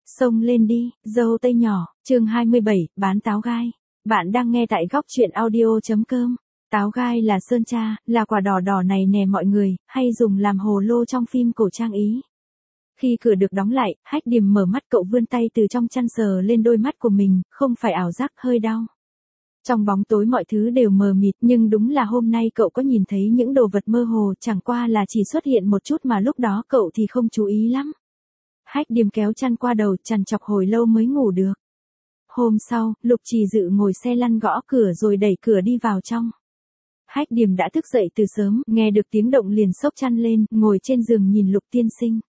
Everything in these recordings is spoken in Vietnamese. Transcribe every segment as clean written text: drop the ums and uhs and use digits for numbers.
Xông lên đi, dâu tây nhỏ, chương 27, bán táo gai. Bạn đang nghe tại góc truyện audio.com. Táo gai là sơn tra, là quả đỏ đỏ này nè mọi người, hay dùng làm hồ lô trong phim cổ trang Ý. Khi cửa được đóng lại, Hách Điềm mở mắt, cậu vươn tay từ trong chăn sờ lên đôi mắt của mình, không phải ảo giác, hơi đau. Trong bóng tối mọi thứ đều mờ mịt, nhưng đúng là hôm nay cậu có nhìn thấy những đồ vật mơ hồ, chẳng qua là chỉ xuất hiện một chút mà lúc đó cậu thì không chú ý lắm. Hách Điềm kéo chăn qua đầu, trằn trọc hồi lâu mới ngủ được. Hôm sau, Lục Trì Dự ngồi xe lăn gõ cửa rồi đẩy cửa đi vào trong. Hách Điềm đã thức dậy từ sớm, nghe được tiếng động liền xốc chăn lên, ngồi trên giường nhìn Lục tiên sinh.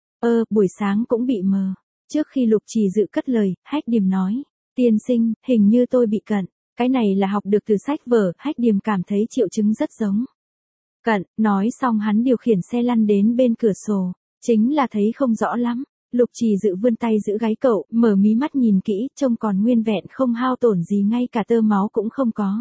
Buổi sáng cũng bị mờ. Trước khi Lục Trì Dự cất lời, Hách Điềm nói, tiên sinh, hình như tôi bị cận. Cái này là học được từ sách vở, Hách Điềm cảm thấy triệu chứng rất giống. Cận, nói xong hắn điều khiển xe lăn đến bên cửa sổ. Chính là thấy không rõ lắm. Lục Trì Dự vươn tay giữ gáy cậu, mở mí mắt nhìn kỹ, trông còn nguyên vẹn, không hao tổn gì, ngay cả tơ máu cũng không có.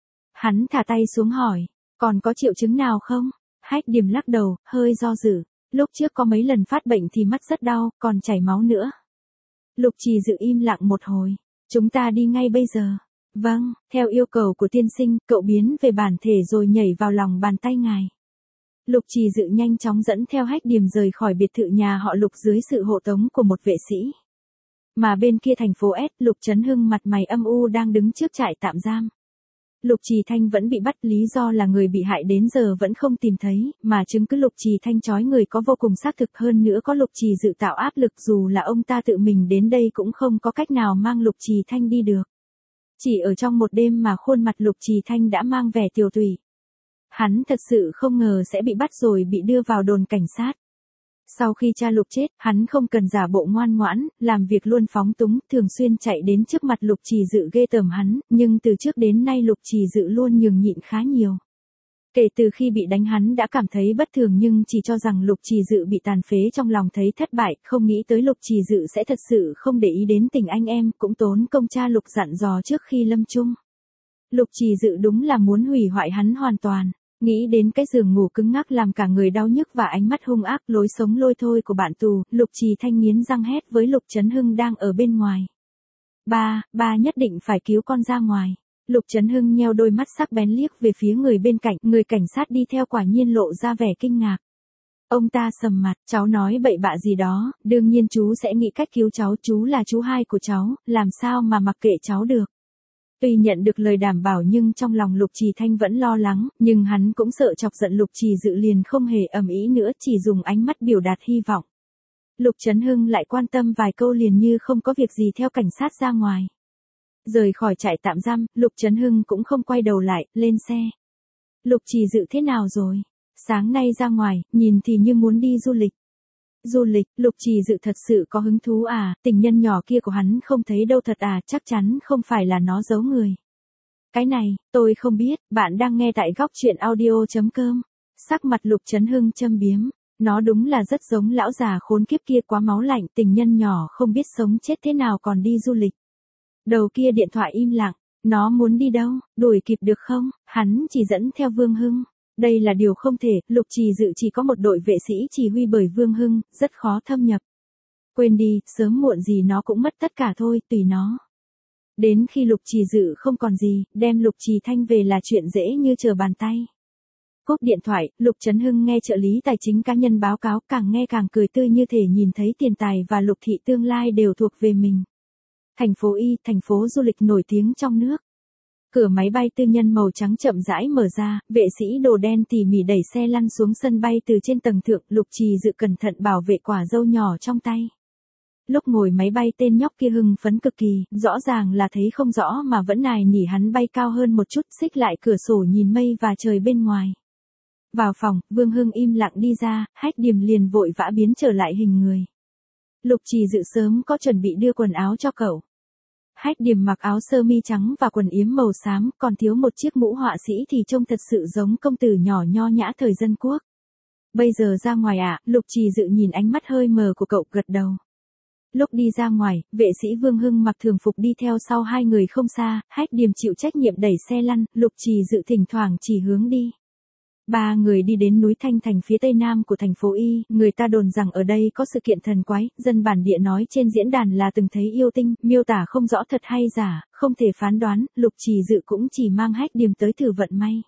Hắn thả tay xuống hỏi, còn có triệu chứng nào không? Hách Điềm lắc đầu, hơi do dự. Lúc trước có mấy lần phát bệnh thì mắt rất đau, còn chảy máu nữa. Lục Trì Dự im lặng một hồi. Chúng ta đi ngay bây giờ. Vâng, theo yêu cầu của tiên sinh, cậu biến về bản thể rồi nhảy vào lòng bàn tay ngài. Lục Trì Dự nhanh chóng dẫn theo Hách Điềm rời khỏi biệt thự nhà họ Lục dưới sự hộ tống của một vệ sĩ. Mà bên kia thành phố S, Lục Trấn Hưng mặt mày âm u đang đứng trước trại tạm giam. Lục Trì Thanh vẫn bị bắt, lý do là người bị hại đến giờ vẫn không tìm thấy, mà chứng cứ Lục Trì Thanh trói người có vô cùng xác thực, hơn nữa có Lục Trì Dự tạo áp lực, dù là ông ta tự mình đến đây cũng không có cách nào mang Lục Trì Thanh đi được. Chỉ ở trong một đêm mà khuôn mặt Lục Trì Thanh đã mang vẻ tiều tụy. Hắn thật sự không ngờ sẽ bị bắt rồi bị đưa vào đồn cảnh sát. Sau khi cha Lục chết, hắn không cần giả bộ ngoan ngoãn, làm việc luôn phóng túng, thường xuyên chạy đến trước mặt Lục Trì Dự ghê tởm hắn, nhưng từ trước đến nay Lục Trì Dự luôn nhường nhịn khá nhiều. Kể từ khi bị đánh hắn đã cảm thấy bất thường, nhưng chỉ cho rằng Lục Trì Dự bị tàn phế, trong lòng thấy thất bại, không nghĩ tới Lục Trì Dự sẽ thật sự không để ý đến tình anh em, cũng tốn công cha Lục dặn dò trước khi lâm chung. Lục Trì Dự đúng là muốn hủy hoại hắn hoàn toàn. Nghĩ đến cái giường ngủ cứng ngắc làm cả người đau nhức và ánh mắt hung ác, lối sống lôi thôi của bạn tù, Lục Trì Thanh nghiến răng hét với Lục Trấn Hưng đang ở bên ngoài. Ba nhất định phải cứu con ra ngoài. Lục Trấn Hưng nheo đôi mắt sắc bén liếc về phía người bên cạnh, người cảnh sát đi theo quả nhiên lộ ra vẻ kinh ngạc. Ông ta sầm mặt, cháu nói bậy bạ gì đó, đương nhiên chú sẽ nghĩ cách cứu cháu, chú là chú hai của cháu, làm sao mà mặc kệ cháu được. Tuy nhận được lời đảm bảo nhưng trong lòng Lục Trì Thanh vẫn lo lắng, nhưng hắn cũng sợ chọc giận Lục Trì Dự liền không hề ầm ĩ nữa, chỉ dùng ánh mắt biểu đạt hy vọng. Lục Trấn Hưng lại quan tâm vài câu liền như không có việc gì theo cảnh sát ra ngoài. Rời khỏi trại tạm giam, Lục Trấn Hưng cũng không quay đầu lại, lên xe. Lục Trì Dự thế nào rồi? Sáng nay ra ngoài, nhìn thì như muốn đi du lịch. Du lịch, Lục Trì Dự thật sự có hứng thú à, tình nhân nhỏ kia của hắn không thấy đâu thật à, chắc chắn không phải là nó giấu người. Cái này, tôi không biết, bạn đang nghe tại góc truyện audio.com. Sắc mặt Lục Trấn Hưng châm biếm, nó đúng là rất giống lão già khốn kiếp kia, quá máu lạnh, tình nhân nhỏ không biết sống chết thế nào còn đi du lịch. Đầu kia điện thoại im lặng, nó muốn đi đâu, đuổi kịp được không, hắn chỉ dẫn theo Vương Hưng. Đây là điều không thể, Lục Trì Dự chỉ có một đội vệ sĩ chỉ huy bởi Vương Hưng, rất khó thâm nhập. Quên đi, sớm muộn gì nó cũng mất tất cả thôi, tùy nó. Đến khi Lục Trì Dự không còn gì, đem Lục Trì Thanh về là chuyện dễ như trở bàn tay. Cúp điện thoại, Lục Trấn Hưng nghe trợ lý tài chính cá nhân báo cáo, càng nghe càng cười tươi, như thể nhìn thấy tiền tài và lục thị tương lai đều thuộc về mình. Thành phố Y, thành phố du lịch nổi tiếng trong nước. Cửa máy bay tư nhân màu trắng chậm rãi mở ra, vệ sĩ đồ đen tỉ mỉ đẩy xe lăn xuống sân bay từ trên tầng thượng, Lục Trì Dự cẩn thận bảo vệ quả dâu nhỏ trong tay. Lúc ngồi máy bay tên nhóc kia hưng phấn cực kỳ, rõ ràng là thấy không rõ mà vẫn nài nỉ hắn bay cao hơn một chút, xích lại cửa sổ nhìn mây và trời bên ngoài. Vào phòng, Vương Hưng im lặng đi ra, Hách Điềm liền vội vã biến trở lại hình người. Lục Trì Dự sớm có chuẩn bị đưa quần áo cho cậu. Hách Điềm mặc áo sơ mi trắng và quần yếm màu xám, còn thiếu một chiếc mũ họa sĩ thì trông thật sự giống công tử nhỏ nho nhã thời dân quốc. Bây giờ ra ngoài à, Lục Trì Dự nhìn ánh mắt hơi mờ của cậu, gật đầu. Lúc đi ra ngoài, vệ sĩ Vương Hưng mặc thường phục đi theo sau hai người không xa, Hách Điềm chịu trách nhiệm đẩy xe lăn, Lục Trì Dự thỉnh thoảng chỉ hướng đi. Ba người đi đến núi Thanh Thành phía tây nam của thành phố Y, người ta đồn rằng ở đây có sự kiện thần quái, dân bản địa nói trên diễn đàn là từng thấy yêu tinh, miêu tả không rõ thật hay giả, không thể phán đoán, Lục Trì Dự cũng chỉ mang Hách Điềm tới thử vận may.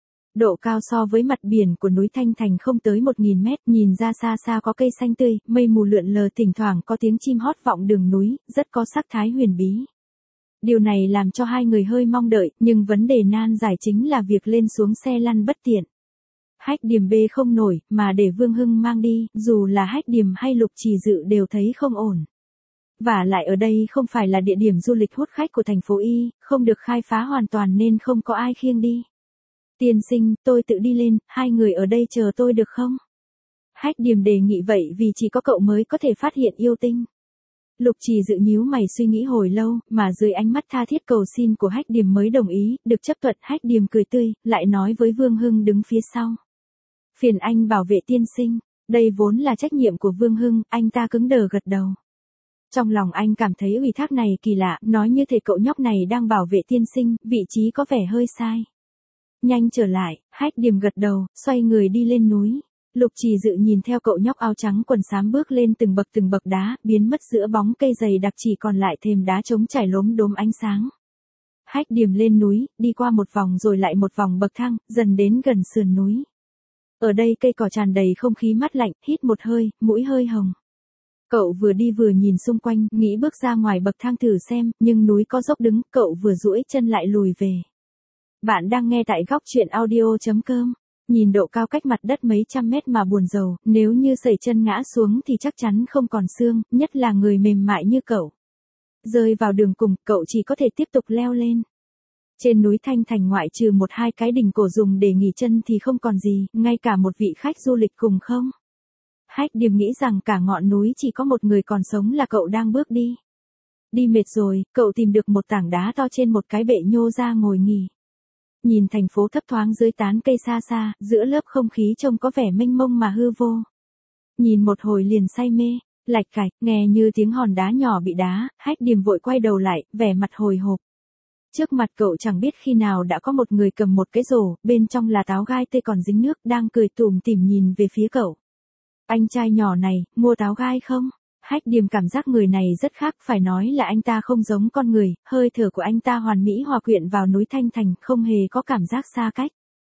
Độ cao so với mặt biển của núi Thanh Thành không tới 1.000 mét, nhìn ra xa xa có cây xanh tươi, mây mù lượn lờ thỉnh thoảng có tiếng chim hót vọng đường núi, rất có sắc thái huyền bí. Điều này làm cho hai người hơi mong đợi, nhưng vấn đề nan giải chính là việc lên xuống xe lăn bất tiện. Hách Điềm bê không nổi, mà để Vương Hưng mang đi, dù là Hách Điềm hay Lục Trì Dự đều thấy không ổn. Và lại ở đây không phải là địa điểm du lịch hút khách của thành phố Y, không được khai phá hoàn toàn nên không có ai khiêng đi. Tiên sinh, tôi tự đi lên, hai người ở đây chờ tôi được không? Hách Điềm đề nghị vậy vì chỉ có cậu mới có thể phát hiện yêu tinh. Lục Trì Dự nhíu mày suy nghĩ hồi lâu, mà dưới ánh mắt tha thiết cầu xin của Hách Điềm mới đồng ý, được chấp thuận. Hách Điềm cười tươi, lại nói với Vương Hưng đứng phía sau. Phiền anh bảo vệ tiên sinh, đây vốn là trách nhiệm của Vương Hưng, anh ta cứng đờ gật đầu. Trong lòng anh cảm thấy ủy thác này kỳ lạ, nói như thể cậu nhóc này đang bảo vệ tiên sinh, vị trí có vẻ hơi sai. Nhanh trở lại, Hách Điềm gật đầu, xoay người đi lên núi. Lục Trì Dự nhìn theo cậu nhóc áo trắng quần xám bước lên từng bậc đá, biến mất giữa bóng cây dày đặc chỉ còn lại thềm đá trống trải lốm đốm ánh sáng. Hách Điềm lên núi, đi qua một vòng rồi lại một vòng bậc thang, dần đến gần sườn núi. Ở đây cây cỏ tràn đầy không khí mát lạnh, hít một hơi, mũi hơi hồng. Cậu vừa đi vừa nhìn xung quanh, nghĩ bước ra ngoài bậc thang thử xem, nhưng núi có dốc đứng, cậu vừa duỗi chân lại lùi về. Bạn đang nghe tại góc truyện audio.com. Nhìn độ cao cách mặt đất mấy trăm mét mà buồn rầu, nếu như sẩy chân ngã xuống thì chắc chắn không còn xương, nhất là người mềm mại như cậu. Rơi vào đường cùng, cậu chỉ có thể tiếp tục leo lên. Trên núi Thanh Thành ngoại trừ một hai cái đỉnh cổ dùng để nghỉ chân thì không còn gì, ngay cả một vị khách du lịch cùng không. Hách Điềm nghĩ rằng cả ngọn núi chỉ có một người còn sống là cậu đang bước đi. Đi mệt rồi, cậu tìm được một tảng đá to trên một cái bệ nhô ra ngồi nghỉ. Nhìn thành phố thấp thoáng dưới tán cây xa xa, giữa lớp không khí trông có vẻ mênh mông mà hư vô. Nhìn một hồi liền say mê, lạch cạch, nghe như tiếng hòn đá nhỏ bị đá, Hách Điềm vội quay đầu lại, vẻ mặt hồi hộp. Trước mặt cậu chẳng biết khi nào đã có một người cầm một cái rổ, bên trong là táo gai tươi còn dính nước, đang cười tủm tỉm nhìn về phía cậu. Anh trai nhỏ này, mua táo gai không? Hách Điềm cảm giác người này rất khác, phải nói là anh ta không giống con người, hơi thở của anh ta hoàn mỹ hòa quyện vào núi Thanh Thành, không hề có cảm giác xa cách.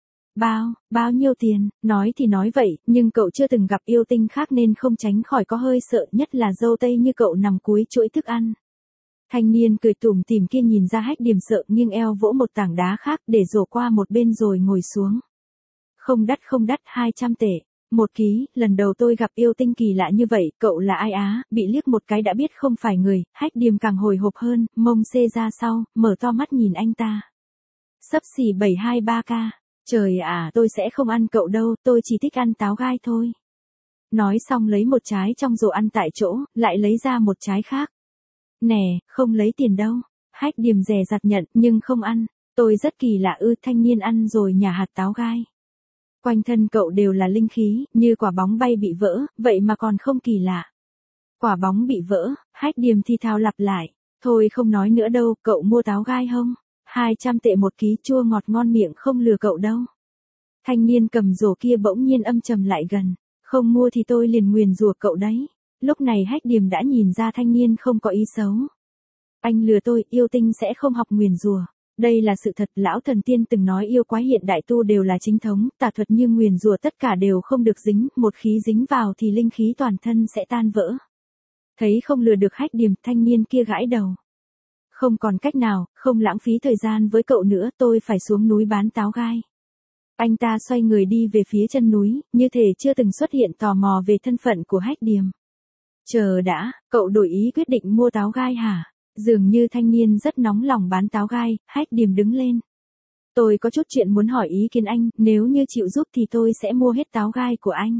Bao nhiêu tiền, nói thì nói vậy, nhưng cậu chưa từng gặp yêu tinh khác nên không tránh khỏi có hơi sợ, nhất là dâu tây như cậu nằm cuối chuỗi thức ăn. Thanh niên cười tủm tỉm kia nhìn ra Hách Điềm sợ nghiêng eo vỗ một tảng đá khác để rổ qua một bên rồi ngồi xuống. Không đắt, 200 tệ. 1 ký, lần đầu tôi gặp yêu tinh kỳ lạ như vậy, cậu là ai á, bị liếc một cái đã biết không phải người, Hách Điềm càng hồi hộp hơn, mông xê ra sau, mở to mắt nhìn anh ta. Xấp xỉ 723k, trời ạ, tôi sẽ không ăn cậu đâu, tôi chỉ thích ăn táo gai thôi. Nói xong lấy một trái trong rổ ăn tại chỗ, lại lấy ra một trái khác. Nè, không lấy tiền đâu. Hách Điềm dè dặt nhận, nhưng không ăn. Tôi rất kỳ lạ ư, thanh niên ăn rồi nhả hạt táo gai. Quanh thân cậu đều là linh khí, như quả bóng bay bị vỡ, vậy mà còn không kỳ lạ. Quả bóng bị vỡ, Hách Điềm thi thao lặp lại. Thôi không nói nữa đâu, cậu mua táo gai không? 200 tệ 1 ký, chua ngọt ngon miệng, không lừa cậu đâu. Thanh niên cầm rổ kia bỗng nhiên âm trầm lại gần. Không mua thì tôi liền nguyền rủa cậu đấy. Lúc này Hách Điềm đã nhìn ra thanh niên không có ý xấu. Anh lừa tôi, yêu tinh sẽ không học nguyền rủa. Đây là sự thật, lão thần tiên từng nói yêu quái hiện đại tu đều là chính thống, tà thuật như nguyền rủa tất cả đều không được dính, một khí dính vào thì linh khí toàn thân sẽ tan vỡ. Thấy không lừa được Hách Điềm, thanh niên kia gãi đầu. Không còn cách nào, không lãng phí thời gian với cậu nữa, tôi phải xuống núi bán táo gai. Anh ta xoay người đi về phía chân núi, như thể chưa từng xuất hiện tò mò về thân phận của Hách Điềm. Chờ đã, cậu đổi ý quyết định mua táo gai hả? Dường như thanh niên rất nóng lòng bán táo gai, Hách Điềm đứng lên. Tôi có chút chuyện muốn hỏi ý kiến anh, nếu như chịu giúp thì tôi sẽ mua hết táo gai của anh.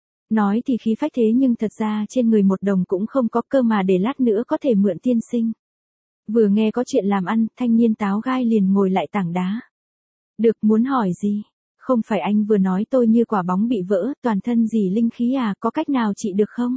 Nói thì khí phách thế nhưng thật ra trên người 1 đồng cũng không có, cơ mà để lát nữa có thể mượn tiên sinh. Vừa nghe có chuyện làm ăn, thanh niên táo gai liền ngồi lại tảng đá. Được, muốn hỏi gì? Không phải anh vừa nói tôi như quả bóng bị vỡ, toàn thân dì linh khí à, có cách nào trị được không?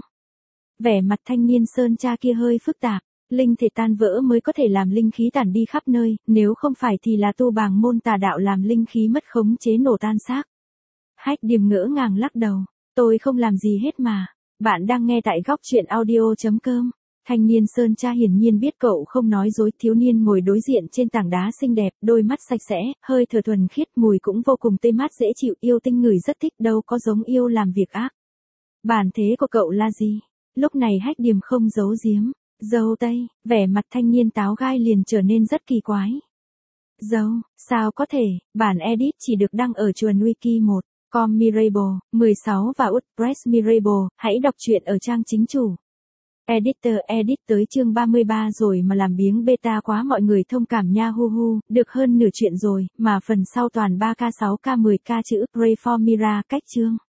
Vẻ mặt thanh niên sơn cha kia hơi phức tạp. Linh thể tan vỡ mới có thể làm linh khí tản đi khắp nơi, nếu không phải thì là tu bàng môn tà đạo làm linh khí mất khống chế nổ tan xác. Hách Điềm ngỡ ngàng lắc đầu. Tôi không làm gì hết mà. Bạn đang nghe tại góc chuyện audio.com. Thanh niên Sơn Tra hiển nhiên biết cậu không nói dối. Thiếu niên ngồi đối diện trên tảng đá xinh đẹp, đôi mắt sạch sẽ, hơi thở thuần khiết, mùi cũng vô cùng tươi mát dễ chịu. Yêu tinh người rất thích, đâu có giống yêu làm việc ác. Bản thế của cậu là gì? Lúc này Hách Điềm không giấu giếm. Dâu tây, vẻ mặt thanh niên táo gai liền trở nên rất kỳ quái. Dâu, sao có thể, bản edit chỉ được đăng ở chuồn wiki 1. Com Mirable, 16 và WordPress Mirable, hãy đọc truyện ở trang chính chủ. Editor edit tới chương 33 rồi mà làm biếng beta quá, mọi người thông cảm nha, hu hu, được hơn nửa chuyện rồi, mà phần sau toàn 3K 6K 10K chữ, Pray for Mira, cách chương.